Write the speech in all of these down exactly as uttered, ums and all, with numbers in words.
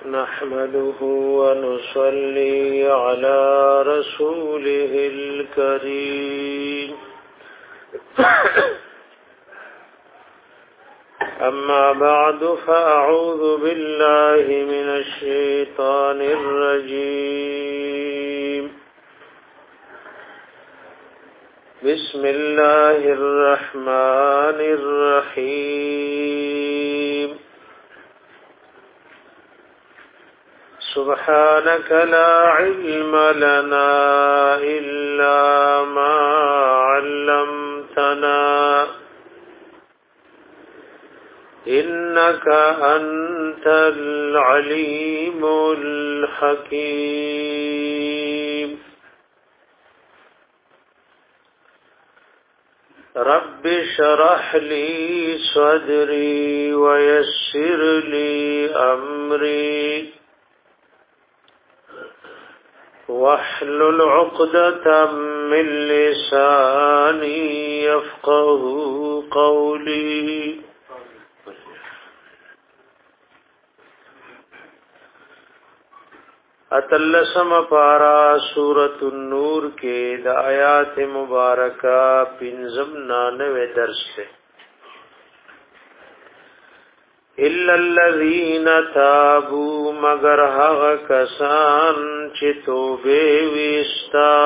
نحمده ونصلي على رسوله الكريم أما بعد فأعوذ بالله من الشيطان الرجيم بسم الله الرحمن الرحيم سبحانك لا علم لنا إلا ما علمتنا إنك أنت العليم الحكيم رب اشرح لي صدري ويسر لي أمري واحلل عقدة من لساني يفقه قولي اتلسم پارا سورة النور کے دا آیات مبارکہ پنزم نانوے درس سے الا الذين تابوا مگر هغ کسان چې توبه وستا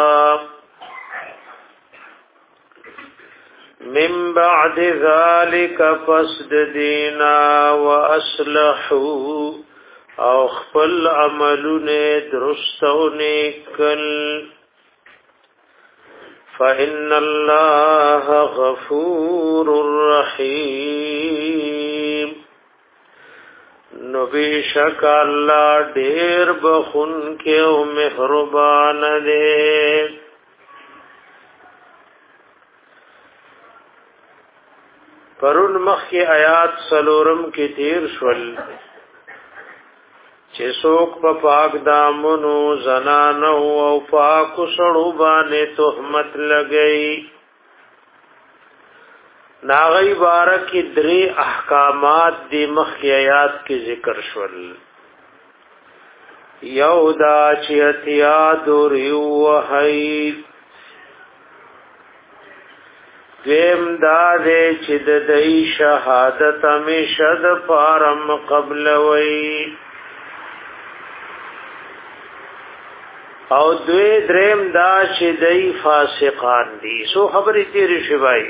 من بعد ذلك فسد دینا واصلحوا او خپل عملونه درستونه کل فإن الله غفور رحيم نو بیشک اللہ دیر بخون کے او مہربان دے پرون مخ کی آیات سلورم کی تیر شول چه سوک پا پاک دامنو زنانو او پاکو سڑو بانے تحمت لگئی ناغی بارک دری احکامات دی مخی آیات کی ذکر شول یو دا چی اتیاد ریو وحید دویم دا دے چی ددئی شہادت امیشد پارم قبل وی او دوی دریم دا چی دئی فاسقان دی سو خبری تیری شبائی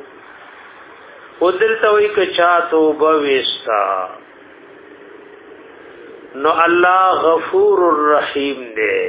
قدرتا وی کچا توبه وستا نو الله غفور الرحیم دے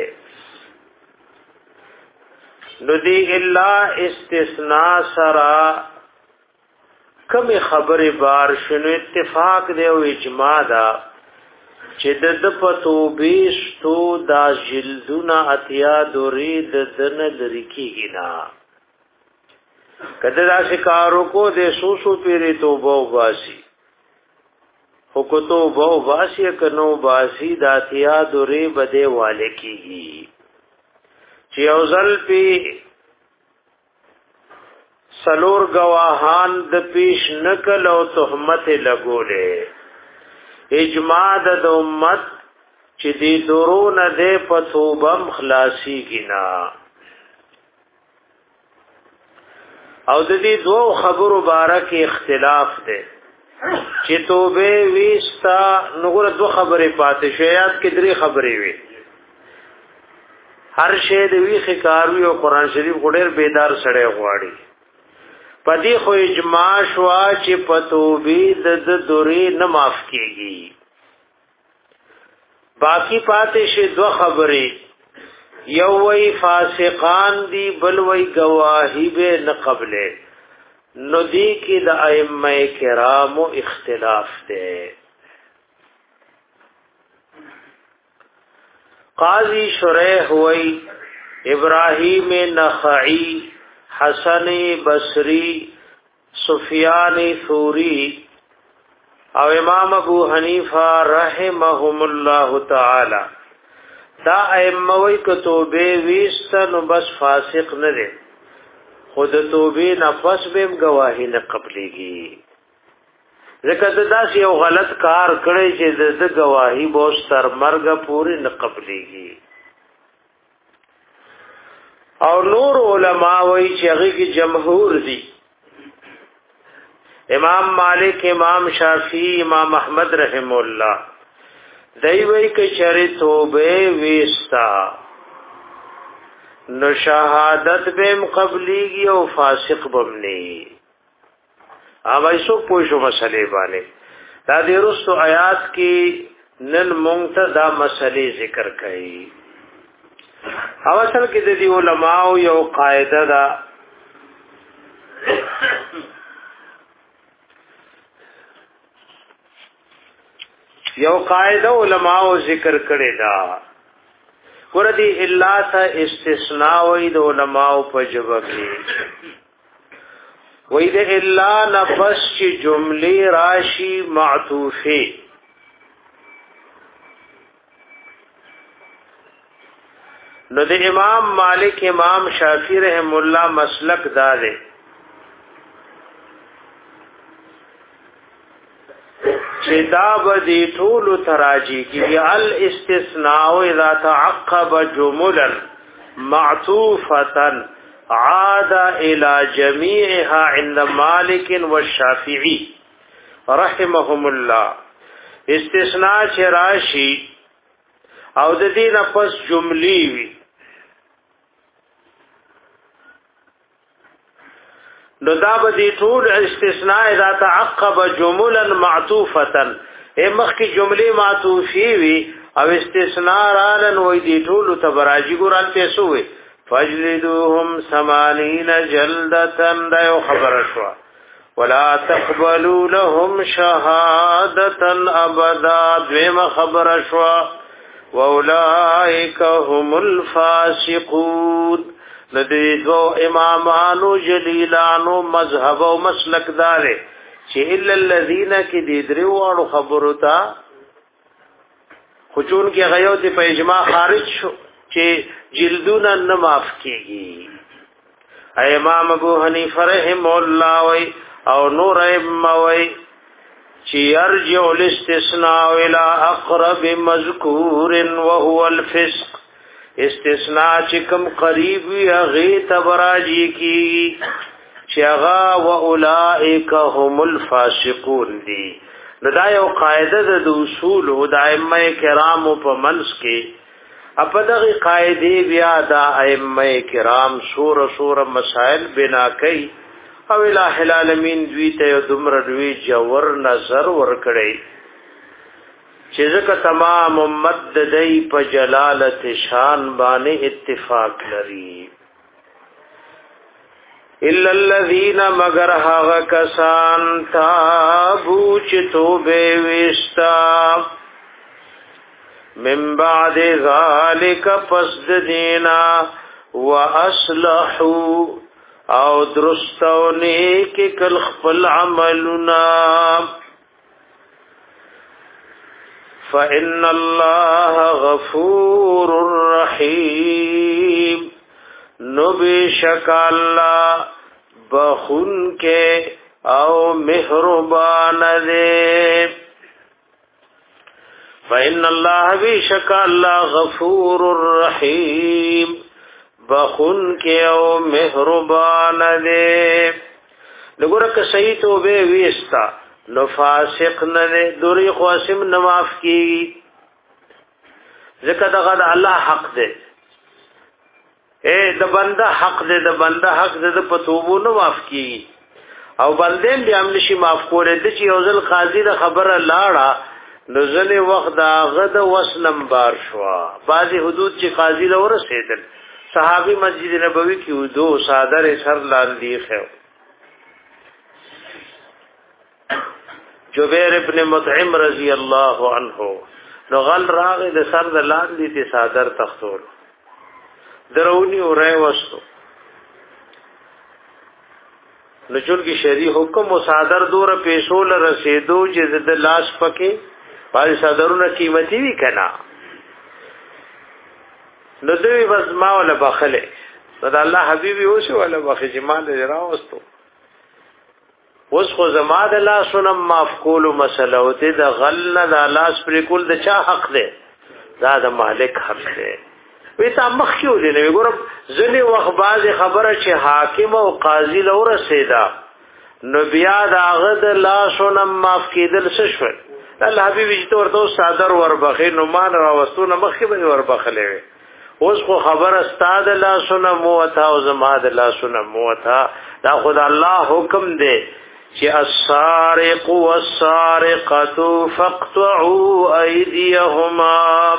نو دی الا استثناء سرا کم خبر بار شنو اتفاق دے او اجماع دا چې د پتوبیشتو دا جلدونه اتیا دوری د دن لریکیږي نا کده دا شکارو کو دے سو سو پیری توبه وباسي خو کو توبه وباسي کنو باسي داتیا دوری بده والے کیږي چې اوزل پی سلور گواهان د پیش نکل او تهمت لګولې اجماع د امت چې دی دورون دے پتوبم خلاصی گنا او د دې دوه خبرو بارک اختلاف ده چې توبه وستا نګور دوه خبرې پاتې شیات کې درې خبرې وي هر شی د وی خکاروي او قران شریف غډیر بیدار سره غواړي پدې خو اجماع شوا چې پتوبې د دوري نه معاف کیږي باقی پاتې شی دوه خبرې یو وی فاسقان دی بل وی گواہی به نه قبله نو دی کی د ائمه کرامو اختلاف ده قاضی شریح وی ابراہیم نخعی حسن بصری سفیان ثوری او امام ابو حنیفہ رحمهم الله تعالی دا ائموی کتوبه ویستا نو بس فاسق نه دي خود توبه نفس بهم گواهی نه قبليږي ځکه داسې یو غلط کار کړی چې د گواهی به تر مرګ پورې نه قبليږي. او نور علما وایي چې هغه کې جمهور دي، امام مالک، امام شافعی، امام احمد رحم الله دی وی که چری توبه ویستا نو شهادت بهم قبلیږي او فاسق بمنی. اوبای سو پوښو مسلې باندې دا د رسو آیات کې نن مونږ ته دا مسلې ذکر کړي. او اصل کې د دې علماء یو قاعده ده یو قاعده علماء ذکر کړي دا ګوردی الا ته استثناء وې د علماء په جواب کې وې د الا نفس چې جمله راشي معطوفه نو د امام مالک امام شافعی رحم الله مسلک دا دی چې دا بدی ټول تراجی کی الاستثناء اذا تعقب جملا معطوفه عاد الى جميعها عند مالك والشافعي رحمهم الله. استثناء چې راشي او د دې نه پس جملې وي نو دا به دي ټول استثناء اذا تعقب جملا معطوفه امخ کی جمله معطوفی وی او استثناء رالن وې دي ټول تبراجی ګوران ته سوې فجلدوهم ثمانين جلدة دا یو خبر شو ولا تقبلوا لهم شهادة ابدا دویم خبر شو واولئک هم الفاسقون. ندی دو امامانو جلیلانو مذهب او مسلک دار چې الا الذين کې دې درو او خبرو تا خجون کې غيو دې په اجماع خارج شو چې جلدونه نه معاف کیږي. امام ابو حنیفه رحم الله وی او نور ائمه وی چې يرجع الاستثناء الى اقرب مذکور وهو الفسق. استثناء چې کوم قریب وي هغه تبراجی کی چې هغه واولائک هم الفاسقون دي. دا یو قاعده د اصول او د ائمه کرام په منځ کې په دغه قاعده بیا د ائمه کرام سور سور مسائل بنا کوي او الہ العالمین دوی ته دمر دوی جوور نظر ور کړی چې ځکه تمام امت د دې په جلالت شان باندې اتفاق لري. الا الذين مگر هغه کسان تابو چې توبه وستا من بعد ذلك پس دینا واصلحوا او درستونی کې کل خپل عملنا فإن الله غفور رحيم. نبشک اللہ بخون کے او مہربان دے. فإن الله بشک اللہ غفور رحیم بخون کے او مہربان دے. نگورک صحیح توبه ویستا نو فاسق نه دوری قاسم نه معاف کی ذکر دغه الله حق ده اے د بنده حق ده د بنده حق ده د پتوبو نه معاف کی او بنده بیا هم نشي معاف کوله د چې یو ځل قاضي د خبره لاړه نو ځنه وخت دا غد وسلم بار شو بعضی حدود چې قاضي له ورسېدل صحابي مسجد نبوي کې ودو صادر سر لاندې خو جبیر ابن مطعم رضی اللہ عنہ نو غل راغ د سر د لاندې ته صادر تختول درونی او رای وستو نو چون کی شری حکم او صادر دور پیسو ل رسیدو چې د لاس پکې پای صادرونه قیمتي وی کنا نو دوی بس ما ولا بخله د الله حبیبي اوسه ولا بخې جمال راوستو اوس خو زما د لاسونه معاف کولو مسله او ته د غل نه د لاس پر کول د چا حق دی دا د مالک حق دی وی تا مخکیو دی نو ګورم ځنی وخت باز خبره چې حاکم او قاضي له رسیدا نو بیا د هغه د لاسونه معاف کېدل څه شول الله حبیبي چې ورته صادر وربخې نو مان راوستونه مخکې به وربخلې اوس خو خبر استاد لاسونه موتا او زما د لاسونه موتا دا خدای الله حکم دی چې السارق والسارقه فاقطعوا ايديهما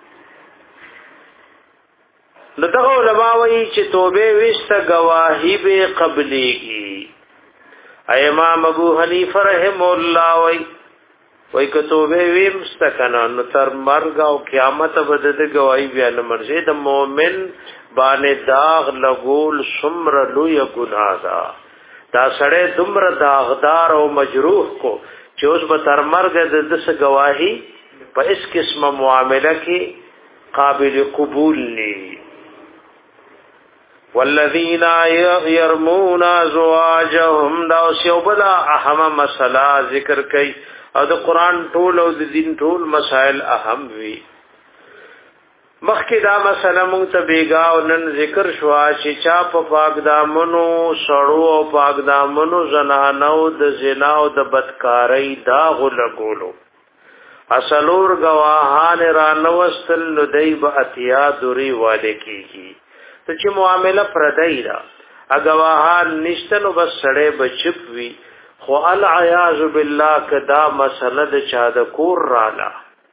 نو دغه علماء وایي چې توبه وسته گواهی به قبليږي امام ابو حنیفه رحم الله وایي وای کتوبه ویم استکنه نو تر مرګ او قیامت به د گواہی بیان مرزه د مؤمن باندې داغ لګول سمر لوی ګناه دا دا سړی دمر داغدار او مجروح کو چې اوس به تر مرګ د دس گواہی په اس قسمه معاملې کې قابل قبول ني والذین يرمون ازواجهم دا سیوبلا اهم مسله ذکر کوي او د قران ټول او د دین ټول مسائل اهم وي مخکې دا مسله مونږ ته بیګا او نن ذکر شوا چې چا په پاک دامنو سړو او پاک دامنو زنانو د زنا او د بدکارۍ دا غلګولو اصلور گواهان را نوستل نو دی به اتیا دوری والے کیږي ته چې معامله پردای را اګواهان نشته نو بس سړې بچپ وي خو العیاذ بالله کدا مسله د چا د کور رااله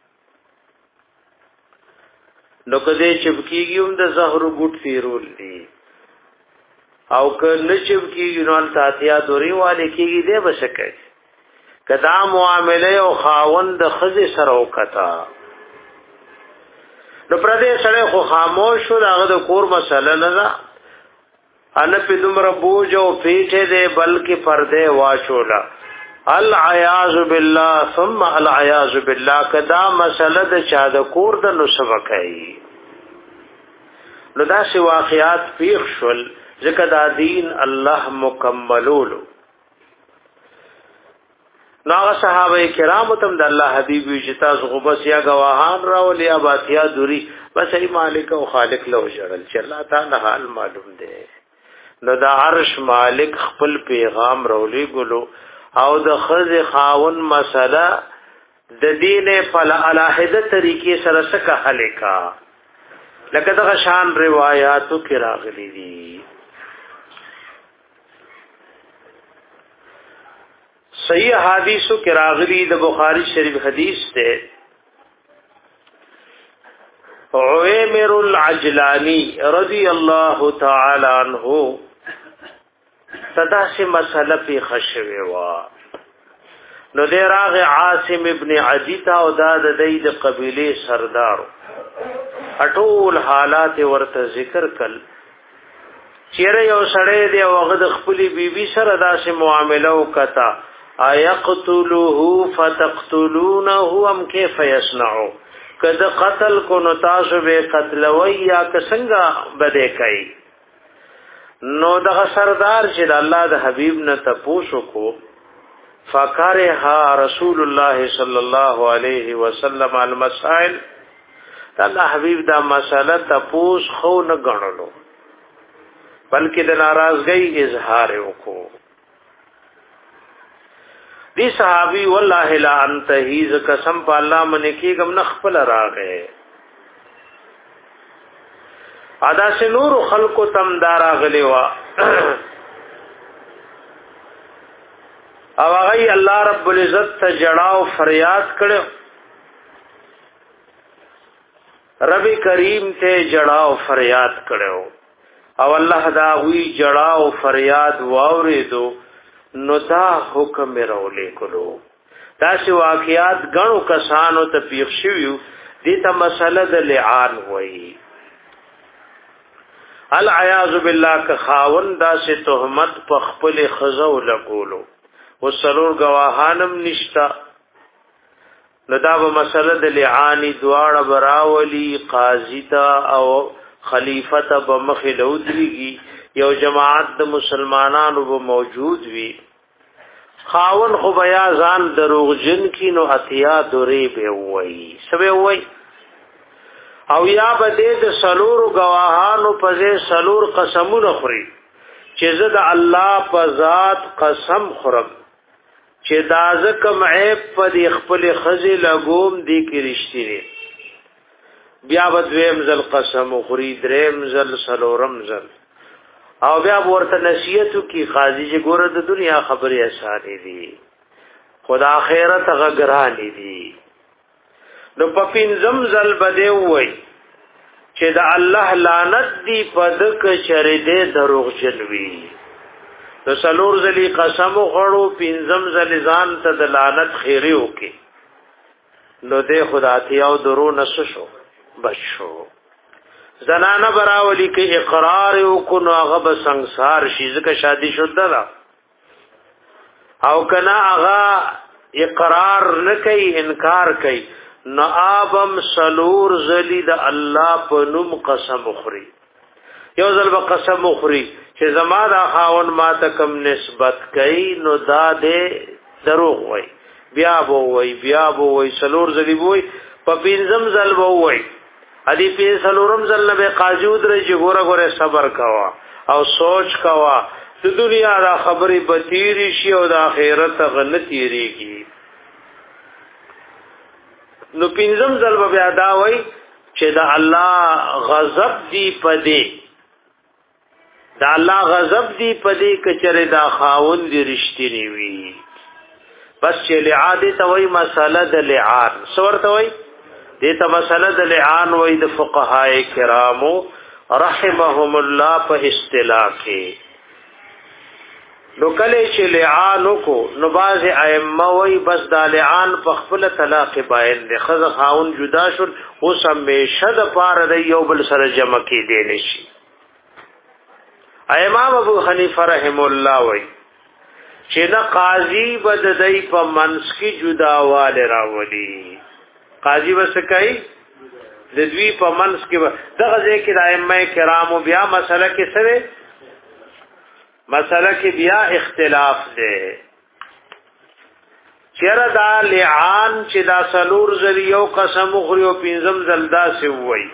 نو کده چبکیږي هم د زهر ګټ فیرول دي او کله چبکیږي نو تاتیا دوری والے کیږي دې بشکه کدا معاملې او خاوند خزه سره وکتا نو پر دې سره خو خاموش شو داغه د کور مسله نه ده ان په دومره بوج او پیټه دې بلکې پرده واچولا العیاذ بالله ثم العیاذ بالله کدا مسله د چا د کور د نو سبقای نو دا سی واقعات پیښ شول ځکه دا دین الله مکملولو نو هغه صحابه کرام تم د الله حبیب جتا غبس یا گواهان راول یا باتیا دوری بس ای مالک او خالق له جړل چې الله تعالی حال معلوم دی نو دا عرش مالک خپل پیغام رولی ګلو او د خز خاون مسله د دین په الہیده طریقې سره څخه حل کا لکه دا شان روایتو کې راغلي دي صحیح حدیثو کې راغلي د بخاری شریف حدیث ته عویمر العجلانی رضی الله تعالی عنہ صدا سے مسئلہ پی خشوی وا نو دیر آغی عاصم ابن عدی تا او دا دا دید قبیلی سردارو اٹول حالات ورت ذکر کل چیره یو سڑے دی وغد خپلی بی بی سر دا سے معاملو کتا ایقتلوه فتقتلونه ام کیف یسنعو کد قتل کو نتاسو بے قتلوی یا کسنگا بدے کئی نو دغه سردار چې د الله د حبیب نه تپوسو کو فکرها رسول الله صلی الله علیه وسلم المسائل الله حبیب دا مساله تپوس خو نه غنلو بلکې د ناراضګۍ اظهار وکړو دی صحابي والله لا انتهیز قسم په الله من کېګم نخپل راغې ادا سے نور خلق تم دارا غلی وا او هغه الله رب العزت ته جړاو فریاد کړو رب کریم ته جړاو فریاد کړو او الله دا وی جړاو فریاد واوریدو نو دا حکم رولې کړو دا سی واقعات غنو کسانو ته پیښ شویو دې ته مسله د لعان وایي العیاذ بالله که خاون دا سه تهمت په خپل خزو لګولو وسلور گواهانم نشتا ندا به مسله د لعانی دواړه براولی قاضی تا او خلیفہ به مخې لودريږي یو جماعت د مسلمانانو به موجود وي خاون خو بیا ځان دروغجن کی نو اتیا دوری به وای سبه وای او یا بده د سلور گواهانو په سلور قسمونه خوري چې زه د الله په ذات قسم خورم چې دا زکم عیب په دې خپل خزي لګوم دي کې رښتینی بیا بدویم زل قسم خوري دریم زل سلورم زل او بیا ورته نصیحت کی قاضي چې ګوره د دنیا خبرې اسانه دي خدا آخرت غګران دي نو پپین زمزل بده وای چې د الله لعنت دی پد ک چرې دروغ جنوي نو سلور زلی قسم غړو پینځم زل ځان ته د لعنت خیره وکي نو دې خدا تیاو درو نسشو بشو زنانه براولی کې اقرار وکړو هغه به ਸੰسار شي ځکه شادي شوه دا او کنا هغه اقرار نه کوي انکار کوي نو ابم سلور زلی د الله په نوم قسم خوري یو ځل به قسم خوري چې زما دا خاون ما ته کم نسبت کوي نو دا دې دروغ وای بیا بو وای بیا بو وای سلور زلی وای په پینځم ځل وو وای ادي په سلورم ځل نه به قاضي ودرې چې ګوره ګوره صبر کوا او سوچ کوا د دنیا را خبرې بتیری شي او د آخرت غلطیریږي نو پینځم ځل به ادا وای چې د الله غضب دی پدې د الله غضب دی پدې کچره دا خاون دی رښتینی وي بس چې لعاده توي مساله د لعان سورته وای دې ته مساله د لعان وای د فقهای کرامو رحمهم الله په اصطلاح کې نو کله چې لعان کو نو باز ائمه وای بس د لعان په خپل طلاق باین د خزه خاون جدا شول او سمیشه د پاره د یو بل سره جمع کې دی نشي امام ابو حنیفه رحم الله وای چې دا قاضي بد دای په منس کې جداواله راولي قاضي وس کوي د دوی په منس کې دغه ځکه د ائمه کرامو بیا مسله کې سره مسله کې بیا اختلاف دی چیرې دا لعان چې دا سلور زریو قسم خوري او پینځم زلدا سی وای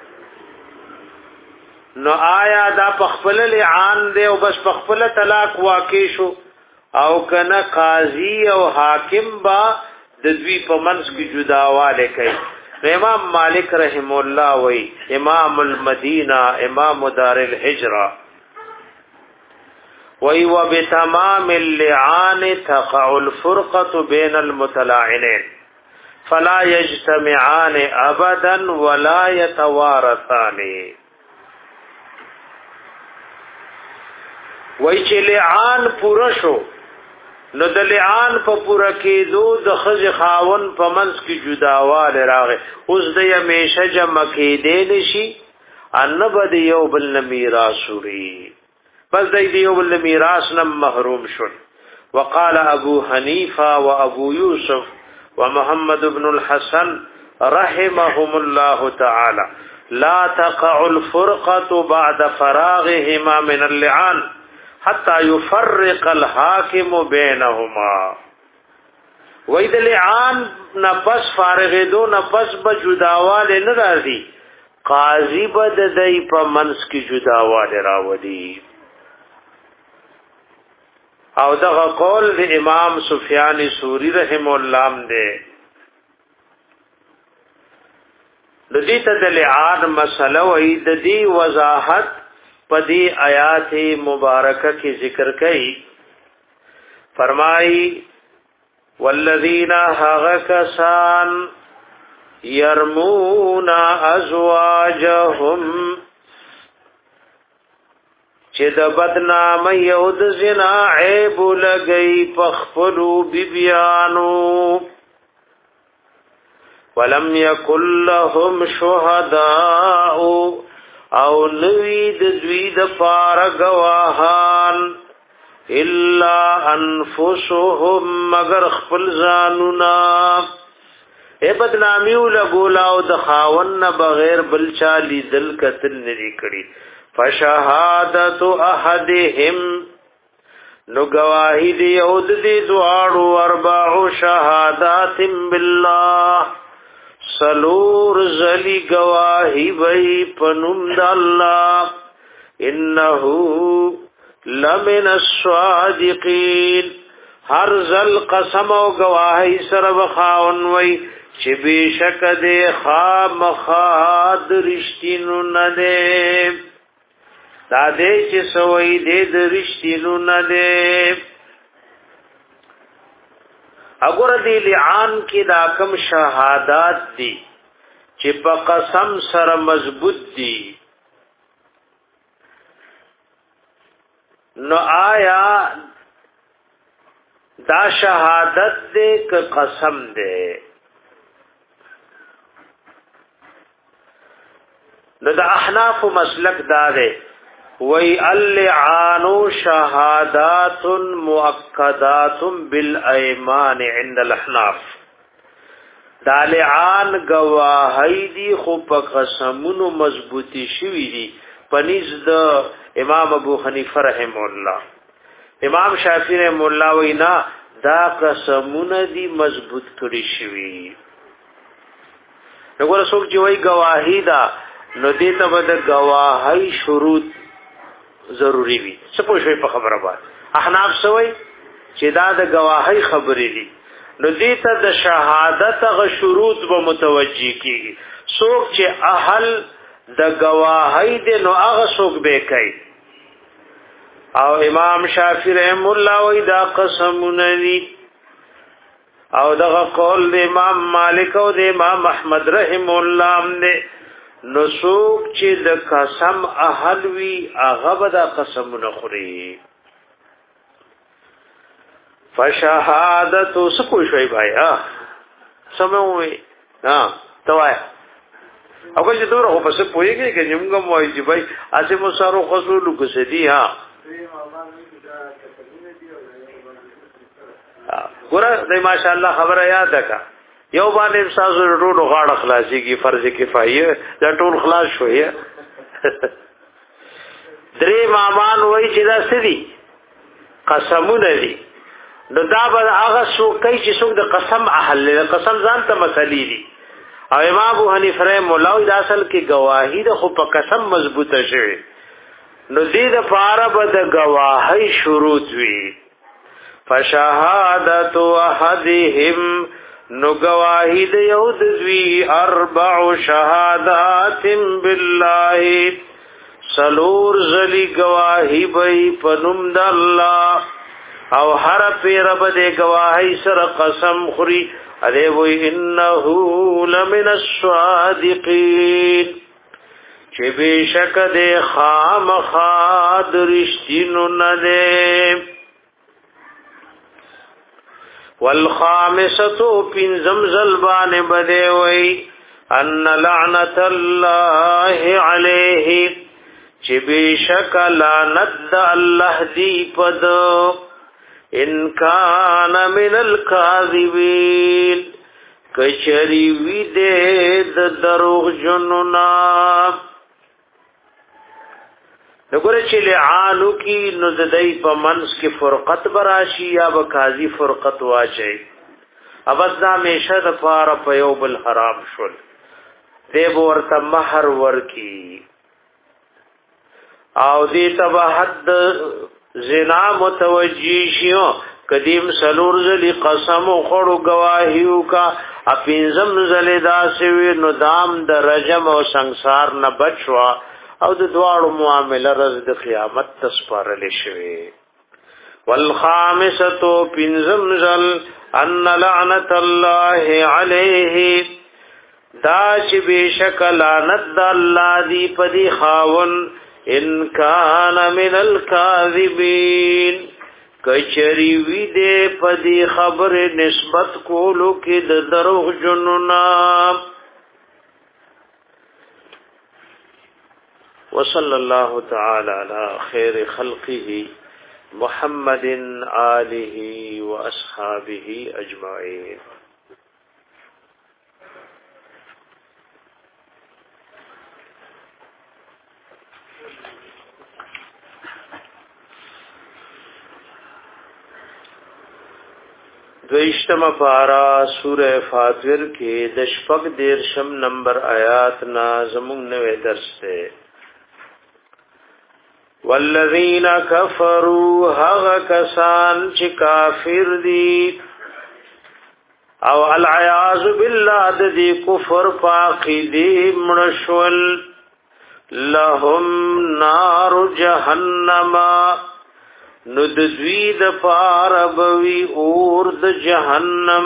نو آیا دا پخپل لعان دی او بس پخپل طلاق واقع شو او کنه قاضی او حاکم با د دوی په منځ کې جداواله کوي امام مالک رحم الله وای امام المدینه امام دار الهجره وای وبتمام اللعان تقع الفرقه بين المتلاعنين فلا يجتمعان ابدا ولا يتوارثان وای چې لعان پوره شو نو د لعان په پوره کېدو د خځ خاون په منځ کې جداواله راغی اوس د همیشه جمع کېدې نشي ان بد یو بل میراث وری بس د یو بل میراث نه محروم شول وقال ابو حنیفه وابو یوسف ومحمد بن الحسن رحمهم الله تعالى لا تقع الفرقه بعد فراغهما من اللعان حتى يفرق الحاكم بينهما وإذا لعان نفس فارغ دو نفس بجداوال نرازی قاضی بد دای په منس کی جداوال راودی او دغه قول د امام سفیان ثوری رحم الله ام ده د دې ته د لعان مسله وې د دې وضاحت پدی آیات مبارکہ کی ذکر کئی فرمائی والذین حغکسان یرمون ازواجهم چه د بدنام یود زنا عیب لگئی پخپلو بیبیانو ولم یکن لهم شهداء او نوی د دوی د پار گواهان الا انفسهم مگر خپل ځانونا اے بدنامیو لګولاو د خاون بغیر بل چا لیدل کتل نری کړي فشهادت احدهم نو گواہی دی او دی دواړو اربع شهادات بالله سلور زلی گواہی وی پنوم د الله انه لمن الصادقین هر زل قسم او گواہی سره وخاون وی چې بشک دې خامخاد رښتینو نه ده دا دې چې سوې دې د رښتینو نه ده اگر دې لعان کې دا کم شهادات دي چې په قسم سره مضبوط دي نو آیا دا شهادت دې ک قسم دې نو دا احناف مسلک دا دے وی اللعان شہادات مؤکدات بالایمان عند الاحناف دا لعان گواہی دی خو په قسمونو مضبوطی شوی دی پنیز دا امام ابو حنیفه رحم الله امام شافعی رحم الله وینا دا قسمونه دی مضبوط کړی شوی وګوره څوک چې وی گواہی دا نو دې ته د گواهی شروط ضروری وي څه پوه شوي په خبره باندې احناف سوي چې دا د گواهی خبرې دي نو دې ته د شهادت غ شروط به متوجي کیږي څوک چې اهل د گواهی دې نو هغه څوک به کوي او امام شافعی رحم الله وی دا قسمونه دي او دغه قول د امام مالک او د امام احمد رحم الله هم دي نو سوک چې د قسم اهل وی هغه به د قسمونه خوري فشهادت سکو شوي بھائی ها سموي ها توای او که چې دوره په څه پويږي چې موږ موایي چې بھائی اسه مو سارو خصولو کو سدي ها ګوره د ماشاء الله خبره یاد ده یو باندې استاد ټول غاړه خلاصي کی فرض کفایه دا ټول خلاص شوې درې مامان وای چې دا سدي قسمونه دي نو دا به هغه څوک چې څوک د قسم اهل له قسم ځان ته مسلې دي او امام ابو حنیفه رحم الله د اصل کې گواهی د خو په قسم مضبوطه شوی نو دې د پاره به د گواهی شروط وي فشهادت احدهم نو گواہی د یو د دوی اربع شهادات بالله سلور زلی گواہی بی پنم د الله او هر پیر بده گواہی سره قسم خوري اده وی انه لمن الصادقین چې بشک د خامخاد رښتینو نه ده والخامسه پن زمزل بان بده وی ان لعنت الله علیه چې بشک لعنت الله دی پد ان کان من الکاذبین کچری وی دې د دروغ جنونا نګور چې لعانو کی نو د دای په منس کې فرقت براشي یا به قاضي فرقت واچي اوس دا میشه د فار په یو بل حرام شول دی ورته مہر ورکی او دې تبع حد زنا متوجی شیو قدیم سلور زلی قسم خورو گواهیو کا اپینزم زلی داسوی نو دام د رجم او سنگسار نه بچوا او د دواړو معاملې رز د قیامت تسپارل شوی والخامسه پنزم زل ان لعنت الله علیه دا چې بشک لعنت د الله دی پدی خاون ان کان من الکاذبین کچری وی دې پدی خبر نسبت کولو کې د دروغ جنونا وصلى الله تعالى على خير خلقه محمد آله وأصحابه أجمعين. دویشتم پارا سورہ فاطر کې د شپږ دیرشم نمبر آیات نا زمون نوې درس ده. والذین کفروا هغه کسان چې کافر دي او العیاذ بالله د دې کفر پاقیدی مرشول لهم نار جهنم نو د دوی د پاره بوي اور د جهنم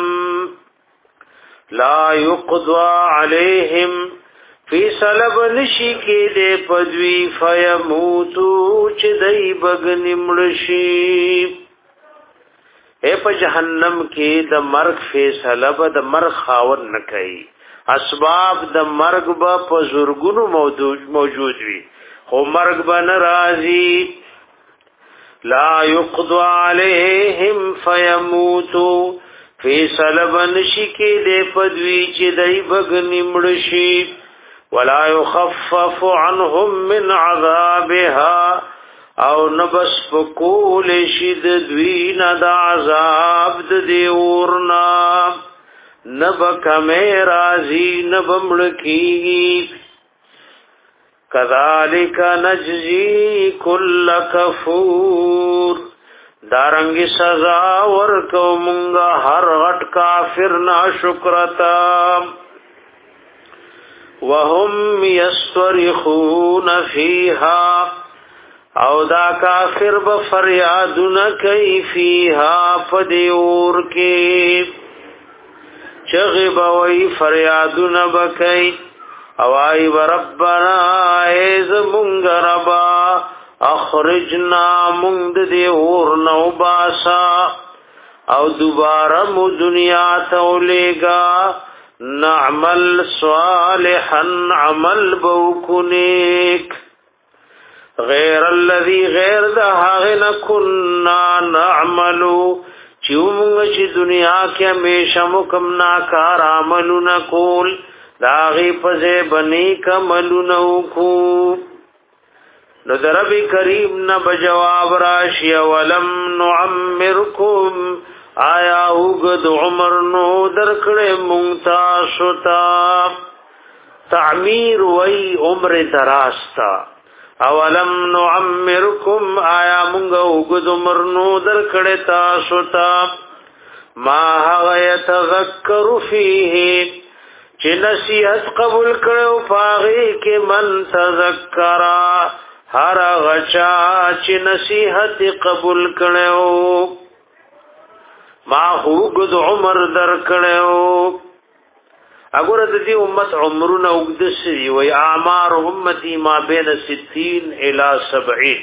لا يقضى عليهم فی سلب نشی کې د پدوی فیموتو چې دای بغنی مړشی اے په جهنم کې د مرګ فیصله به د مرګ خاور نه کوي اسباب د مرګ به په زورګونو موجود موجود وي خو مرګ به ناراضي لا يقضى عليهم فيموتوا في سلبن شکی دے پدوی چې دای بغنی مړشی ولا يخفف عنهم من عذابها او نبس فکول شید دوی نه د عذاب د دیورنا نبک مې راضی نبمړکی کذالک نجزی کل کفور دارنګ سزا ورکو مونږه هر غټ کافر ناشکرتا وهم یصرخون فیها او دا کافر به فریادونه کوي فیها پدیور کې چغب وی فریادونه بکای او ای ربنا ایز مونږ ربا اخرجنا مونږ دې اور نو باسا او دوباره مو دنیا ته ولېګا نعمل صالحا عمل بوکنیک غیر الذي غیر ده هغه كنا نعملو چې موږ چې دنیا کې همیشه مکم ناکار عملونه کول داغی پزے بنی کملونو کو نو دربی کریم نب جواب راشی ولم نعمرکم آیا اوگد عمر نو درکڑے مونتا شتا تعمیر وی عمر دراستا اولم نعمرکم آیا مونگا اوگد عمر نو درکڑے تا شتا ما هغا یتذکر فیه چې نصیحت قبول کړو پاغي کې من تذکرا هر غچا چې نصیحت قبول کړو ما هوګد عمر در کړو اګوره د دې امت عمرونه وګد سي وي اعمار امتي ما بين ستين الى سبعين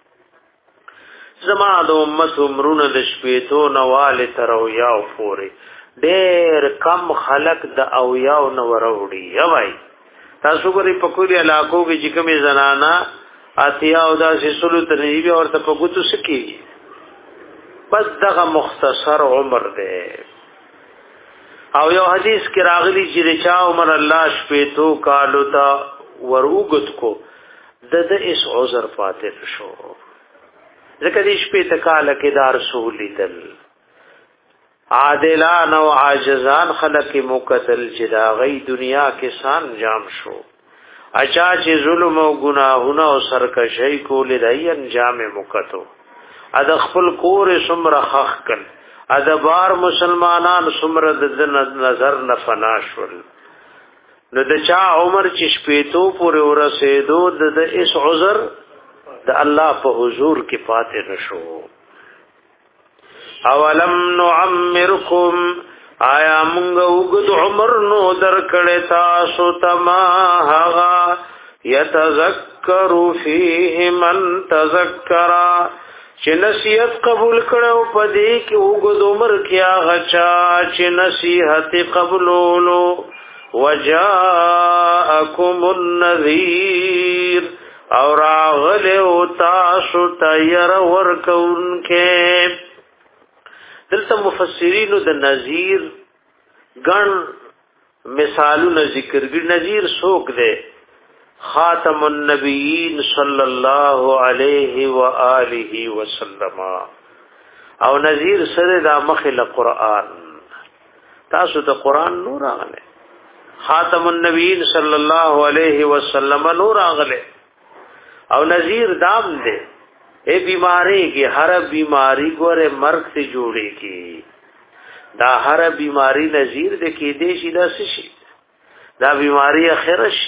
زما د امت عمرونه د شپېتو نواله تر یاو فوري ډېر کم خلق د اویاو نو وروړي یوای تاسو ګورئ په کومي علاقو کې چې کومي زنانا اتیاو دا سلو تنیبی اور ته په ګوتو سکی بس دغه مختصر عمر دی او یو حدیث کې راغلی چې چا عمر الله شپېتو کالو تا وروګت کو د د اس عذر فاتح شو ځکه دې شپېته کال کې دار سہولیتل عادلان او عاجزان خلق مقتل جداغی دنیا کې سان جام شو اچا چې ظلم او گناهونه او سرکشی کول دی انجام مقتو اد خپل کور سمره خخ کن اد بار مسلمانان سمره د نظر نه فنا شول نو د چا عمر چې شپېتو پورې ورسېدو د اس عذر د الله په حضور کې پاتې نشو اولم نعمرکم آیا مونږ وګد عمر نو درکړې تاسو تما هغه یتذکر فیه من تذکر چې نصیحت قبول کړو پدې کې وګد عمر کیا غچا چې نصیحت قبولولو وجاءکم النذیر اور اغلو تاسو تیر ورکونکې دلته مفسرینو د نذیر ګڼ مثالونه ذکر کړي. نذیر څوک دی؟ خاتم النبیین صلی الله علیه و آله وسلم. او نذیر سره د مخل قرآن تاسو ته قرآن نور راغله خاتم النبیین صلی الله علیه وسلم نور راغله او نذیر دام دے اے بیماری کی ہر بیماری گورے مرگ سے جوڑے کی دا ہر بیماری نذیر دے کی دیشی دا سشی دا بیماری اخرش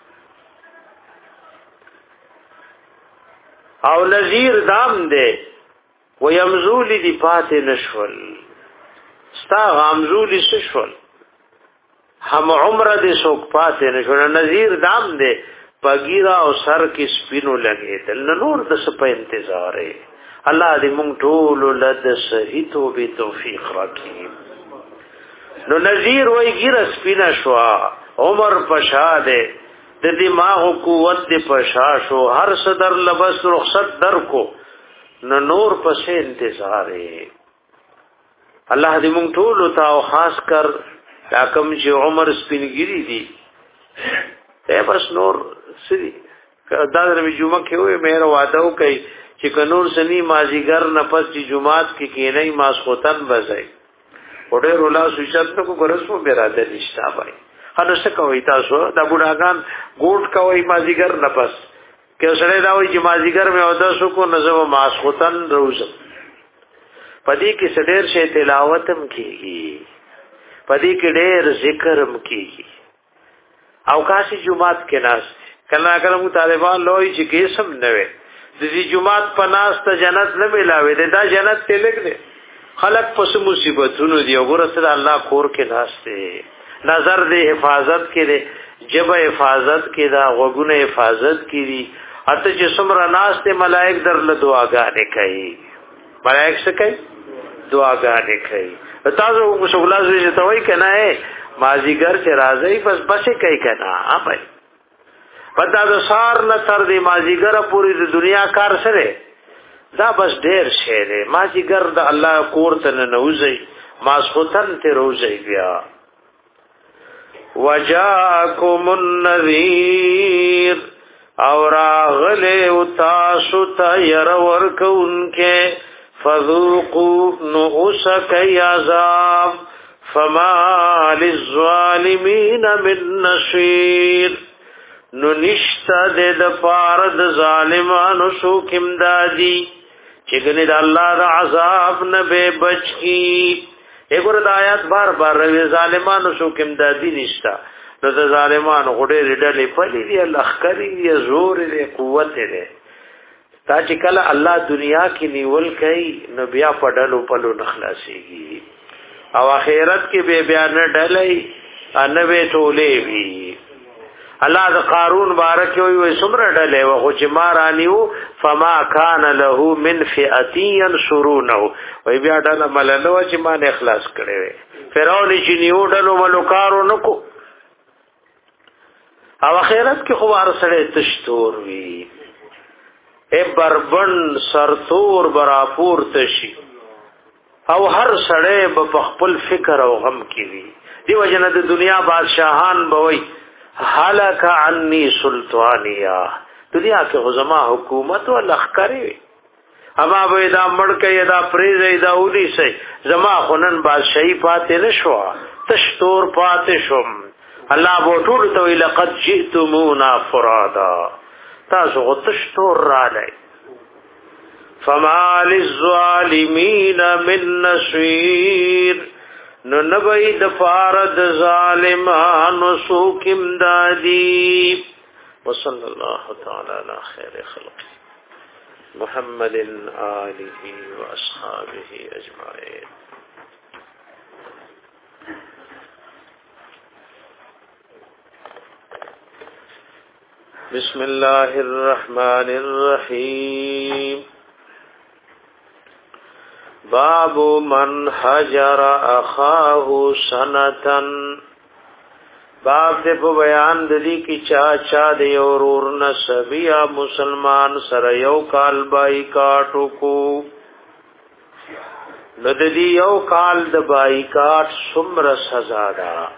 او نذیر دام دے ویمزولی دی پات نشول ستا غامزولی سشول ہم عمر دے سوک پات نشول نذیر دام دے پگیرا او سر کی سپینو لگے دل نور د سپه انتظار ہے الله دې مونږ ټول لد صحیح توبه توفیق راکړي نو نذیر وای ګیره سپینا شوا عمر پشاده د دماغ قوت دې پشا شو هر صدر لبس رخصت در کو نو نور پسې انتظار ہے الله دې مونږ ټول تا او خاص کر دا کوم چې عمر سپینګری دي ته بس نور سری دا د جمعه کې وې مې وعده وکي چې کنور سني مازیګر نفس چې جمعات کې کینای ماسختن بځای وړه رولا سوچت کو ګرسمو براده نشتا وای هنو څه کوي تاسو دا بډاګان ګوټ کوي مازیګر نفس کې سره دا وای چې مازیګر مې ودا سو کو نظم ماسختن روز پدې کې سډیر شه تلاوتم کیږي پدې کې ډېر ذکرم کیږي او کاشي جمعات کې ناس کله کله مو طالبان لوی چې کیسم نه وي د دې جمعات په ناس ته جنت نه ملاوي دا جنت ته لګ دي خلق پس مصیبتونو دی وګوره سره الله کور کې ناس ته نظر دې حفاظت کې دې جبه حفاظت کې دا غوګونه حفاظت کې دي اته چې څومره ناس ته ملائک در له دعاګانې کوي ملائک څه کوي دعاګانې کوي تاسو مشغولا زوی ته وای کنه مازیګر چې راځي بس بسې کوي کنه اپای پدا د سار نه تر دې مازیګر پوری د دنیا کار سره دا بس ډېر شه دی مازیګر د الله کور ته نه نوځي ماسختن ته روزي بیا وجاءکم النذیر اور اغله او تاسو ته ير ورکونکه فذوقوا نؤسک یعذاب فما للظالمین من نصير نو نشتا دے دا پارد ظالمانو سوک امدادی چگنی دا اللہ دا عذاب نبے بچ کی ایک اور دا آیات بار بار روی ظالمانو سوک امدادی نشتا نو دا ظالمانو خودے ریڈلی پلی دی لخکری دی زور دی قوت دی تا چې کله الله دنیا کې نیول کوي نو بیا پډلو پلو نخلاصي گی او آخرت کې به بیان ډلې ان به ټولې وی الله د قارون بارک وي وي سمره ډلې او خو چې مارانیو فما کان له من فئه ينصرونه وي بیا ډله ملنو چې ما نه اخلاص کړي وي فرعون چې نیو ډلو ملکارو نکو او آخرت کې خو ارسله تشتور وی اے بربند سرتور براپور تشي او هر سړی په خپل فکر او غم کې وي دی وجنه د دنیا بادشاہان بوي حالک عني سلطانیا دنیا کې غزما حکومت او لخرې اما به دا مړ کې دا پریز دا ودی سي زما خنن بادشاہي پاتې نشو تشتور پاتې شوم الله بو ټول ته لقد جئتمونا فرادا تاسو غتشتور را لای فما للظالمین من نصير نو نبی د فارد ظالمان سوک امدادی وصلی اللہ تعالی علی خیر خلق محمد آلہ و اصحابہ اجمعین بسم اللہ الرحمن الرحیم باب من حجر اخاه سنتن باب دې په بیان د دې کې چا چا د اورور نسبیا مسلمان سره یو کال بای کاټو کو نو د دې یو کال د بای کاټ څومره سزا ده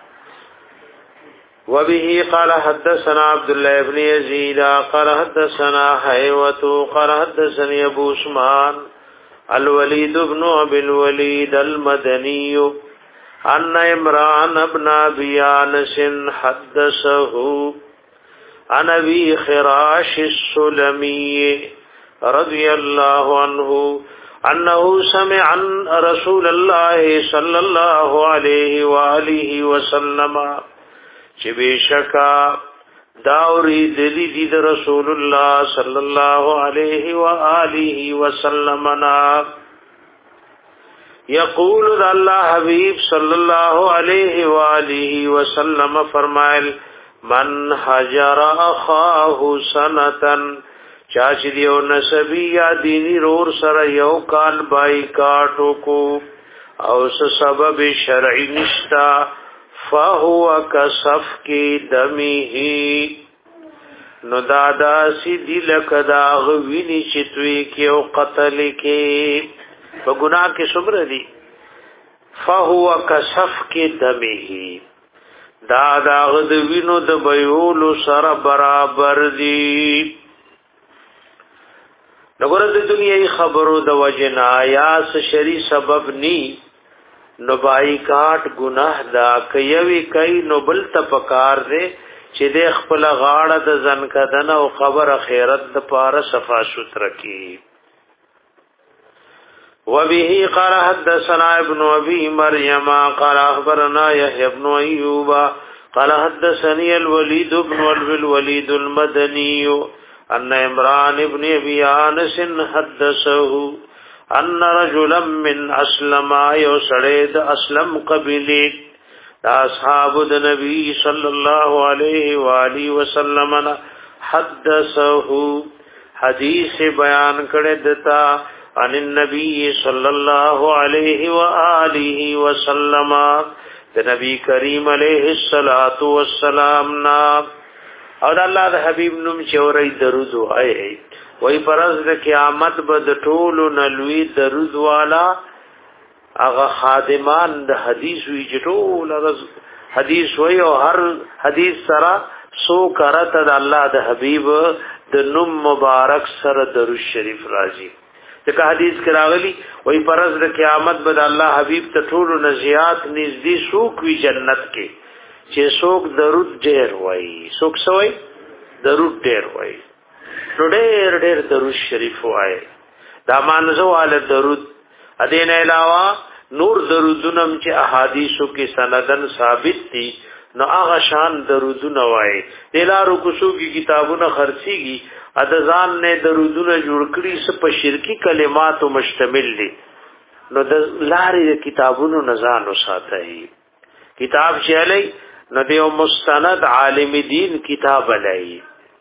وبه قال حدثنا عبد الله بن يزيد قال حدثنا حيوة قال حدثني ابو عثمان الوليد بن ابي الوليد المدني ان عمران ابن ابي انس حدثه عن ابي خراش السلمي رضي الله عنه انه سمع عن رسول الله صلى الله عليه واله وسلم چې بشکا داوری دلی دی رسول الله صلی الله علیه و آله وسلم نا یقول الله حبیب صلی الله علیه و آله وسلم فرمایل من حجر اخاه سنتن چاچ دیو نسبی یا دینی رور سره یو کال بایکاټو کو او سبب شرعی نشتا فهو کصف کی دمیه نو دادا سی دل کدا غوینی چتوی کی او قتل کی په گناہ کې صبر دی فهو کصف کی دمیه دادا غد وینو د بیول سره برابر دی نګور د دنیاي خبرو د وجنا یا شری سبب نی نو بای کاټ گناہ دا کوي کوي نو بل تپکار دے چې د خپل غاړه د ځن کدن او خبر خیرت د پاره صفا سوتر کی وبه قال حدثنا ابن ابي مريم قال اخبرنا يحيى بن ايوب قال حدثني الوليد بن الوليد المدني ان عمران ابن ابي انس حدثه ان رجلا من اسلم يسرد اسلم قبلی اصحاب النبي صلى الله عليه واله وسلم حدثه حدیث بیان کړه دتا ان النبي صلى الله عليه واله وسلم د نبی کریم علیه الصلاۃ والسلام نا او الله د حبیب نوم چورای درود وای وای پرز د قیامت بد ټول نلوی درود والا هغه خادمان د حدیث وی جټول حدیث وی او هر حدیث سره سو کرت د الله د حبیب د نوم مبارک سره درود شریف راځي ځکه حدیث کې راغلی وای پرز د قیامت بد الله حبیب ته ټول نزیات نږدې سوق وی جنت کې چې سوق درود ډیر وای سوق سوی درود ډیر وای نو ډېر ډېر درود شریف وای دا مانزو ال درود ادین علاوه نور درودونم چې احادیثو کې سندن ثابت دي نو هغه شان درودونه وای دلارو کوشو کې کتابونه خرڅيږي ادزان نه درودونه جوړ کړي س په شرکی کلماتو مشتمل دي نو د لارې کتابونو نزان وساتای کتاب چې علی نو دیو مستند عالم دین کتاب علی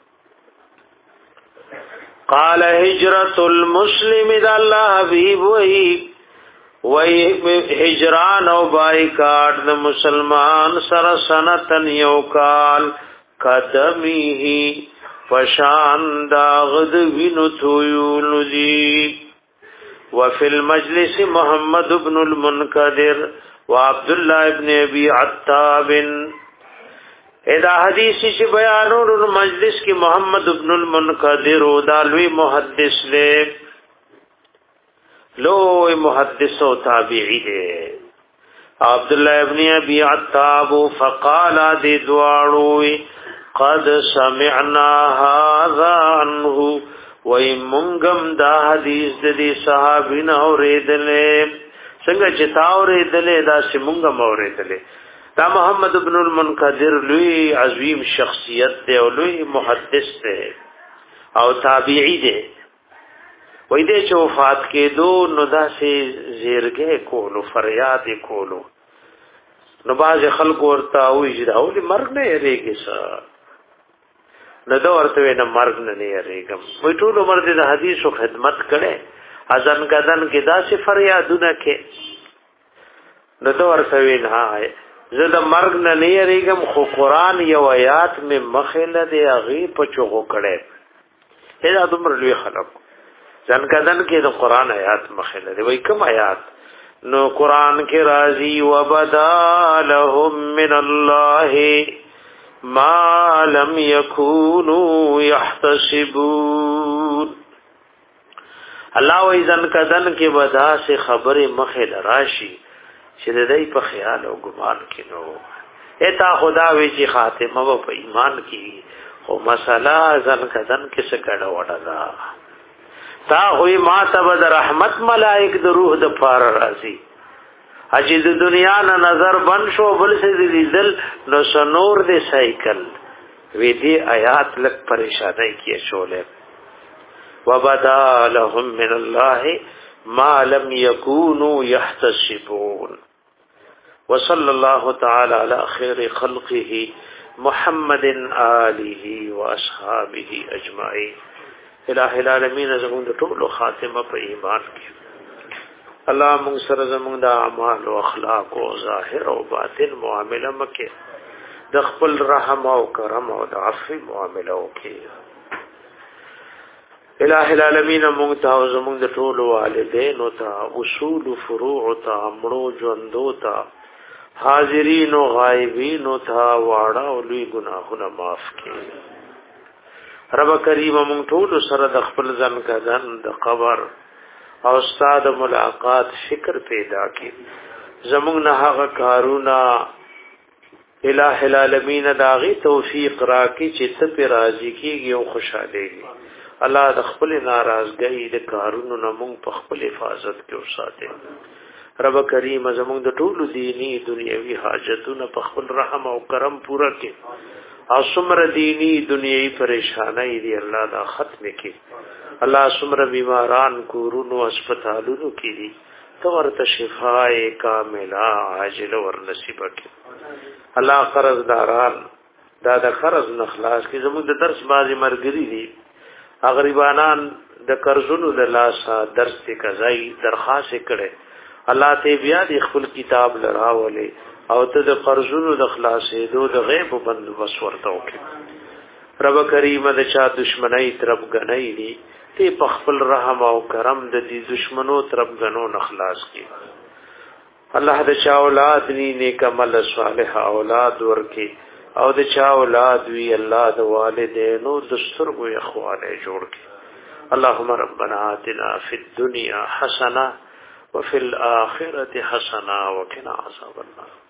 قال هجرت المسلم اذا الله حبيب وهي وهي هجران او بایکاټ د مسلمان سره سنتن یو کال قدمه فشان داغد وینو تویول دی وفي المجلس محمد بن المنكدر وعبد الله ابن ابي عتاب ادا حدیث چې بیانول مجلس کې محمد ابن المنکدر او دالوی محدث له لوی محدث او تابعی دی عبد الله ابن ابي عتاب فقال ذي دوالوی قد سمعنا هذا عنه وای مونږم دا حدیث د دې صحابین اوریدلې څنګه چې تا اوریدلې دا چې مونږم اوریدلې دا محمد ابن المنکدر لوی عظیم شخصیت دی او لوی محدث دی او تابعی دی وای دې چې وفات کېدو نو داسې زیرګه کولو فریاد کولو نو باز خلق ورته وی چې دا ولې مرګ نه یریږي سر نو دا ورته نه مرګ نه یریږم وای ټول عمر دې د حدیثو خدمت کړي اذن کدن کې داسې فریادونه کې نو دا ورته نه زه د مرګ نه نه یریږم خو قران یو آیات می مخله دی هغه په چوغو کړي دا دومره لوی خلق ځان کدن کې د قران آیات مخله دی وای کوم آیات نو قران کې راضی وبدا لهم من الله ما لم يكونوا يحتسبون الله و اذن کدن کې ودا سے خبره مخه لراشي چې د دې په خیال او ګمان کې نو اتا خدا وی چې خاتمه و په ایمان کې خو مساله ځن کدن کې څه کړه وډا تا وی ما ته د رحمت ملائک د روح د پار راځي اجي د دنیا نه نظر بن شو بل څه دي دل نو سنور دي سایکل وی دي آیات لک پریشانای کې شولې وبدا لهم من الله ما لم يكونوا يحتسبون وصلى الله تعالى على خير خلقه محمد آله واصحابه اجمعين الہ العالمین زمون د ټولو خاتمه په ایمان کې الله موږ سره زمون د اعمال او اخلاق او ظاهر او باطن معامله مکه د خپل رحم او کرم او د عفو معامله وکړي الہ العالمین موږ ته او زمون د ټولو والدین او ته اصول فروع ته امړو ژوندو ته حاضرین او غایبین او ته واړه او لوی ګناهونه معاف کړي رب کریم موږ ټول سره د خپل ځن کدن د قبر او استاد ملاقات فکر پیدا کړي زموږ نه هغه کارونه الہ العالمین داغي توفیق راکړي چې ته په راضي کیږي او خوشاله الله د خپل ناراضګۍ د کارونو نه موږ په خپل حفاظت کې وساته رب کریم زموږ د ټولو دینی دنیوي حاجتونو په خپل رحم او کرم پورا کړي او څومره دینی دنیوي پریشانای دي الله دا ختم کړي الله څومره بیماران کورونو هسپتالونو کې دي تو ورته شفای کامله عاجله ور نصیب کړي الله قرضداران دا د قرض نخلاص کې زموږ د درس بازي مرګري دي غریبانان د قرضونو د لاسه درس ته قضای درخواست کړي الله ته بیا د خپل کتاب لراولې او ته د قرضونو د خلاصې دو د غیب بندوبست ورته وکړي رب کریم د چا دشمنی طرف غنۍ دي ته په خپل رحم او کرم د دې دشمنو طرف غنو نخلاص کړي الله د چا اولاد ني نیک عمل صالح اولاد ورکي او د چا اولاد وی الله د والدینو د سترګو اخواله جوړ کړي اللهم ربنا آتنا فی الدنيا حسنه وفي الاخره حسنه وقنا عذاب النار